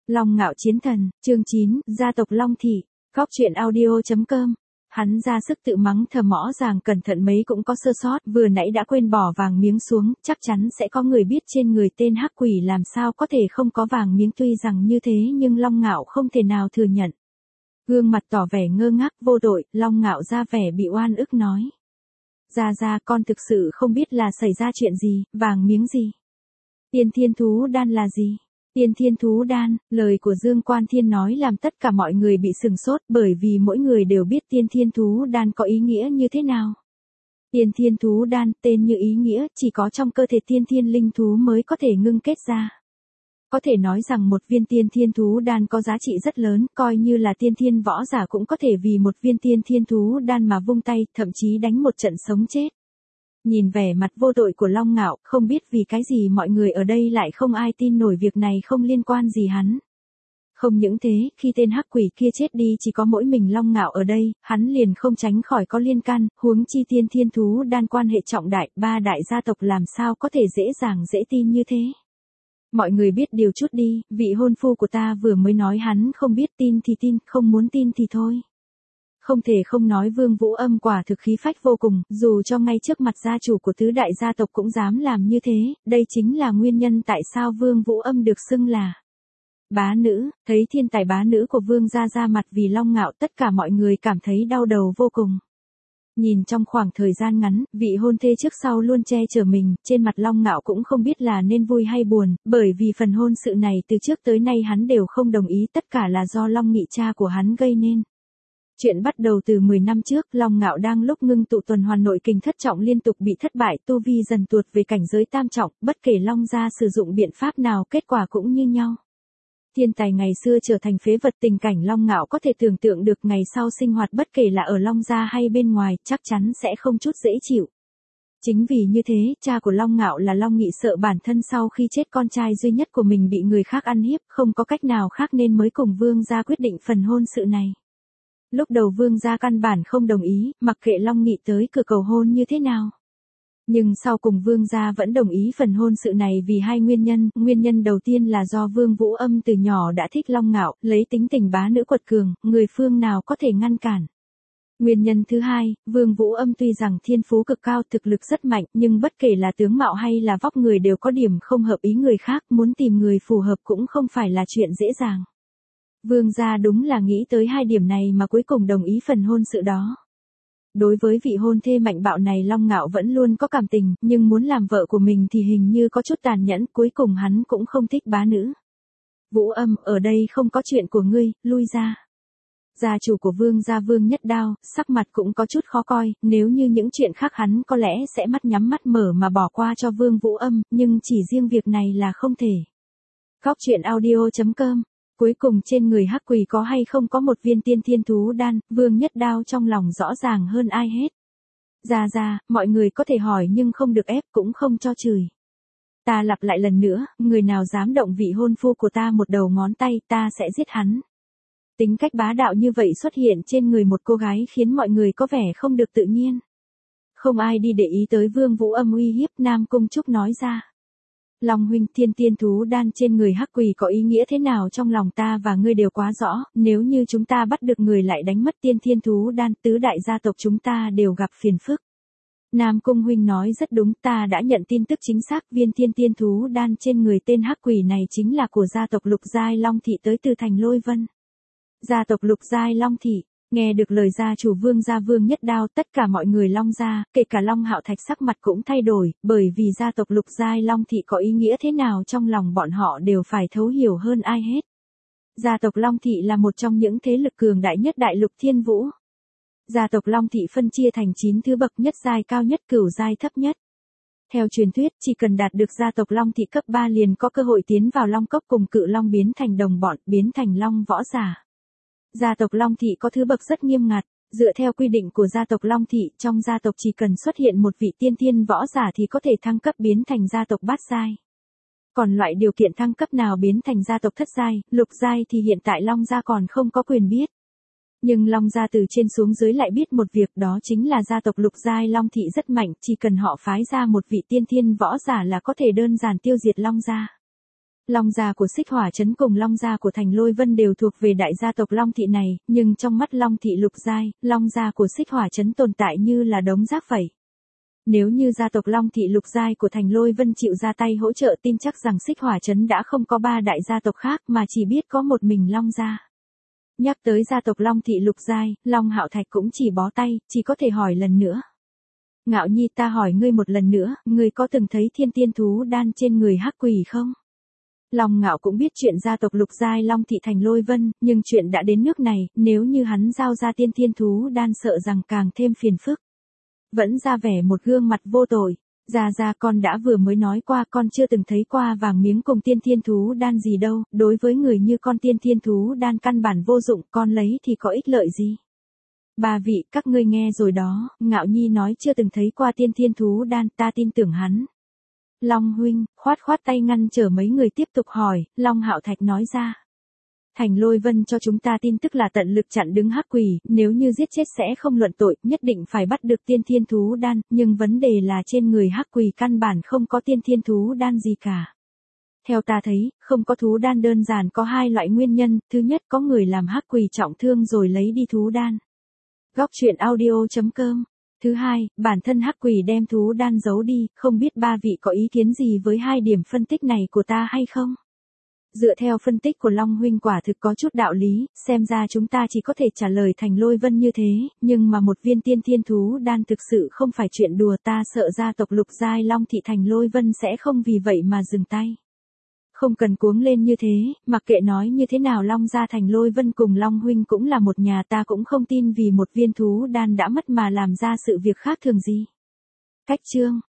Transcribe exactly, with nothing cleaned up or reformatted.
Long Ngạo Chiến Thần, chương chín, gia tộc Long Thị, góc truyện audio chấm com. Hắn ra sức tự mắng thầm mõ ràng cẩn thận mấy cũng có sơ sót, vừa nãy đã quên bỏ vàng miếng xuống, chắc chắn sẽ có người biết trên người tên hắc quỷ làm sao có thể không có vàng miếng, tuy rằng như thế nhưng Long Ngạo không thể nào thừa nhận. Gương mặt tỏ vẻ ngơ ngác vô tội, Long Ngạo ra vẻ bị oan ức nói. Ra ra con thực sự không biết là xảy ra chuyện gì, vàng miếng gì. Tiên thiên thú đan là gì? Tiên thiên thú đan, lời của Dương Quan Thiên nói làm tất cả mọi người bị sừng sốt bởi vì mỗi người đều biết tiên thiên thú đan có ý nghĩa như thế nào. Tiên thiên thú đan, tên như ý nghĩa, chỉ có trong cơ thể tiên thiên linh thú mới có thể ngưng kết ra. Có thể nói rằng một viên tiên thiên thú đan có giá trị rất lớn, coi như là tiên thiên võ giả cũng có thể vì một viên tiên thiên thú đan mà vung tay, thậm chí đánh một trận sống chết. Nhìn vẻ mặt vô tội của Long Ngạo, không biết vì cái gì mọi người ở đây lại không ai tin nổi việc này không liên quan gì hắn. Không những thế, khi tên hắc quỷ kia chết đi chỉ có mỗi mình Long Ngạo ở đây, hắn liền không tránh khỏi có liên can, huống chi tiên thiên thú đan quan hệ trọng đại, ba đại gia tộc làm sao có thể dễ dàng dễ tin như thế. Mọi người biết điều chút đi, vị hôn phu của ta vừa mới nói hắn không biết, tin thì tin, không muốn tin thì thôi. Không thể không nói Vương Vũ Âm quả thực khí phách vô cùng, dù cho ngay trước mặt gia chủ của tứ đại gia tộc cũng dám làm như thế, đây chính là nguyên nhân tại sao Vương Vũ Âm được xưng là bá nữ. Thấy thiên tài bá nữ của Vương gia ra mặt vì Long Ngạo, tất cả mọi người cảm thấy đau đầu vô cùng. Nhìn trong khoảng thời gian ngắn, vị hôn thê trước sau luôn che chở mình, trên mặt Long Ngạo cũng không biết là nên vui hay buồn, bởi vì phần hôn sự này từ trước tới nay hắn đều không đồng ý, tất cả là do Long Nghị cha của hắn gây nên. Chuyện bắt đầu từ mười năm trước, Long Ngạo đang lúc ngưng tụ tuần hoàn nội kình thất trọng liên tục bị thất bại, tu vi dần tuột về cảnh giới tam trọng, bất kể Long gia sử dụng biện pháp nào kết quả cũng như nhau. Thiên tài ngày xưa trở thành phế vật, tình cảnh Long Ngạo có thể tưởng tượng được ngày sau sinh hoạt bất kể là ở Long gia hay bên ngoài, chắc chắn sẽ không chút dễ chịu. Chính vì như thế, cha của Long Ngạo là Long Nghị sợ bản thân sau khi chết con trai duy nhất của mình bị người khác ăn hiếp, không có cách nào khác nên mới cùng Vương gia quyết định phần hôn sự này. Lúc đầu Vương gia căn bản không đồng ý, mặc kệ Long Nghị tới cửa cầu hôn như thế nào. Nhưng sau cùng Vương gia vẫn đồng ý phần hôn sự này vì hai nguyên nhân, nguyên nhân đầu tiên là do Vương Vũ Âm từ nhỏ đã thích Long Ngạo, lấy tính tình bá nữ quật cường, người phương nào có thể ngăn cản. Nguyên nhân thứ hai, Vương Vũ Âm tuy rằng thiên phú cực cao, thực lực rất mạnh, nhưng bất kể là tướng mạo hay là vóc người đều có điểm không hợp ý người khác, muốn tìm người phù hợp cũng không phải là chuyện dễ dàng. Vương gia đúng là nghĩ tới hai điểm này mà cuối cùng đồng ý phần hôn sự đó. Đối với vị hôn thê mạnh bạo này Long Ngạo vẫn luôn có cảm tình, nhưng muốn làm vợ của mình thì hình như có chút tàn nhẫn, cuối cùng hắn cũng không thích bá nữ. Vũ Âm, ở đây không có chuyện của ngươi, lui ra. Gia chủ của Vương gia Vương Nhất Đao, sắc mặt cũng có chút khó coi, nếu như những chuyện khác hắn có lẽ sẽ mắt nhắm mắt mở mà bỏ qua cho Vương Vũ Âm, nhưng chỉ riêng việc này là không thể. Góc truyện audio chấm com. Cuối cùng trên người hắc quỷ có hay không có một viên tiên thiên thú đan, Vương Nhất Đao trong lòng rõ ràng hơn ai hết. Ra ra, mọi người có thể hỏi nhưng không được ép, cũng không cho chửi. Ta lặp lại lần nữa, người nào dám động vị hôn phu của ta một đầu ngón tay, ta sẽ giết hắn. Tính cách bá đạo như vậy xuất hiện trên người một cô gái khiến mọi người có vẻ không được tự nhiên. Không ai đi để ý tới Vương Vũ Âm uy hiếp, Nam Cung Trúc nói ra. Long huynh, thiên tiên thú đan trên người hắc quỷ có ý nghĩa thế nào trong lòng ta và ngươi đều quá rõ, nếu như chúng ta bắt được người lại đánh mất tiên thiên thú đan, tứ đại gia tộc chúng ta đều gặp phiền phức. Nam Cung huynh nói rất đúng, ta đã nhận tin tức chính xác, viên thiên tiên thú đan trên người tên hắc quỷ này chính là của gia tộc Lục Giai Long Thị tới từ thành Lôi Vân. Gia tộc Lục Giai Long Thị. Nghe được lời gia chủ Vương gia Vương Nhất Đao, tất cả mọi người Long gia, kể cả Long Hạo Thạch sắc mặt cũng thay đổi, bởi vì gia tộc Lục Giai Long Thị có ý nghĩa thế nào trong lòng bọn họ đều phải thấu hiểu hơn ai hết. Gia tộc Long Thị là một trong những thế lực cường đại nhất đại lục Thiên Vũ. Gia tộc Long Thị phân chia thành chín thứ bậc, nhất giai cao nhất, cửu giai thấp nhất. Theo truyền thuyết, chỉ cần đạt được gia tộc Long Thị cấp ba liền có cơ hội tiến vào Long Cốc cùng cự Long biến thành đồng bọn, biến thành Long võ giả. Gia tộc Long Thị có thứ bậc rất nghiêm ngặt, dựa theo quy định của gia tộc Long Thị, trong gia tộc chỉ cần xuất hiện một vị tiên thiên võ giả thì có thể thăng cấp biến thành gia tộc bát giai. Còn loại điều kiện thăng cấp nào biến thành gia tộc thất giai, lục giai thì hiện tại Long gia còn không có quyền biết. Nhưng Long gia từ trên xuống dưới lại biết một việc, đó chính là gia tộc Lục Giai Long Thị rất mạnh, chỉ cần họ phái ra một vị tiên thiên võ giả là có thể đơn giản tiêu diệt Long gia. Long gia của Xích Hỏa Trấn cùng Long gia của Thành Lôi Vân đều thuộc về đại gia tộc Long thị này, nhưng trong mắt Long thị Lục Giai, Long gia của Xích Hỏa Trấn tồn tại như là đống rác vậy. Nếu như gia tộc Long thị Lục Giai của Thành Lôi Vân chịu ra tay hỗ trợ, tin chắc rằng Xích Hỏa Trấn đã không có ba đại gia tộc khác mà chỉ biết có một mình Long gia. Nhắc tới gia tộc Long thị Lục Giai, Long Hạo Thạch cũng chỉ bó tay, chỉ có thể hỏi lần nữa. Ngạo Nhi, ta hỏi ngươi một lần nữa, ngươi có từng thấy thiên tiên thú đan trên người hắc quỷ không? Long Ngạo cũng biết chuyện gia tộc Lục Giai Long thị Thành Lôi Vân, nhưng chuyện đã đến nước này, nếu như hắn giao ra tiên thiên thú đan sợ rằng càng thêm phiền phức. Vẫn ra vẻ một gương mặt vô tội. Gia Gia, con đã vừa mới nói qua, con chưa từng thấy qua vàng miếng cùng tiên thiên thú đan gì đâu, đối với người như con tiên thiên thú đan căn bản vô dụng, con lấy thì có ích lợi gì? Ba vị, các ngươi nghe rồi đó, Ngạo Nhi nói chưa từng thấy qua tiên thiên thú đan, ta tin tưởng hắn. Long huynh, khoát khoát tay ngăn trở mấy người tiếp tục hỏi, Long Hạo Thạch nói ra. Thành Lôi Vân cho chúng ta tin tức là tận lực chặn đứng hắc quỷ, nếu như giết chết sẽ không luận tội, nhất định phải bắt được tiên thiên thú đan, nhưng vấn đề là trên người hắc quỷ căn bản không có tiên thiên thú đan gì cả. Theo ta thấy, không có thú đan đơn giản có hai loại nguyên nhân, thứ nhất có người làm hắc quỷ trọng thương rồi lấy đi thú đan. Góc truyện audio chấm com. Thứ hai, bản thân hắc quỷ đem thú đan giấu đi, không biết ba vị có ý kiến gì với hai điểm phân tích này của ta hay không? Dựa theo phân tích của Long huynh quả thực có chút đạo lý, xem ra chúng ta chỉ có thể trả lời Thành Lôi Vân như thế, nhưng mà một viên tiên thiên thú đan thực sự không phải chuyện đùa, ta sợ gia tộc Lục Giai Long thị Thành Lôi Vân sẽ không vì vậy mà dừng tay. Không cần cuống lên như thế, mặc kệ nói như thế nào Long gia Thành Lôi Vân cùng Long huynh cũng là một nhà, ta cũng không tin vì một viên thú đan đã mất mà làm ra sự việc khác thường gì. Cách chương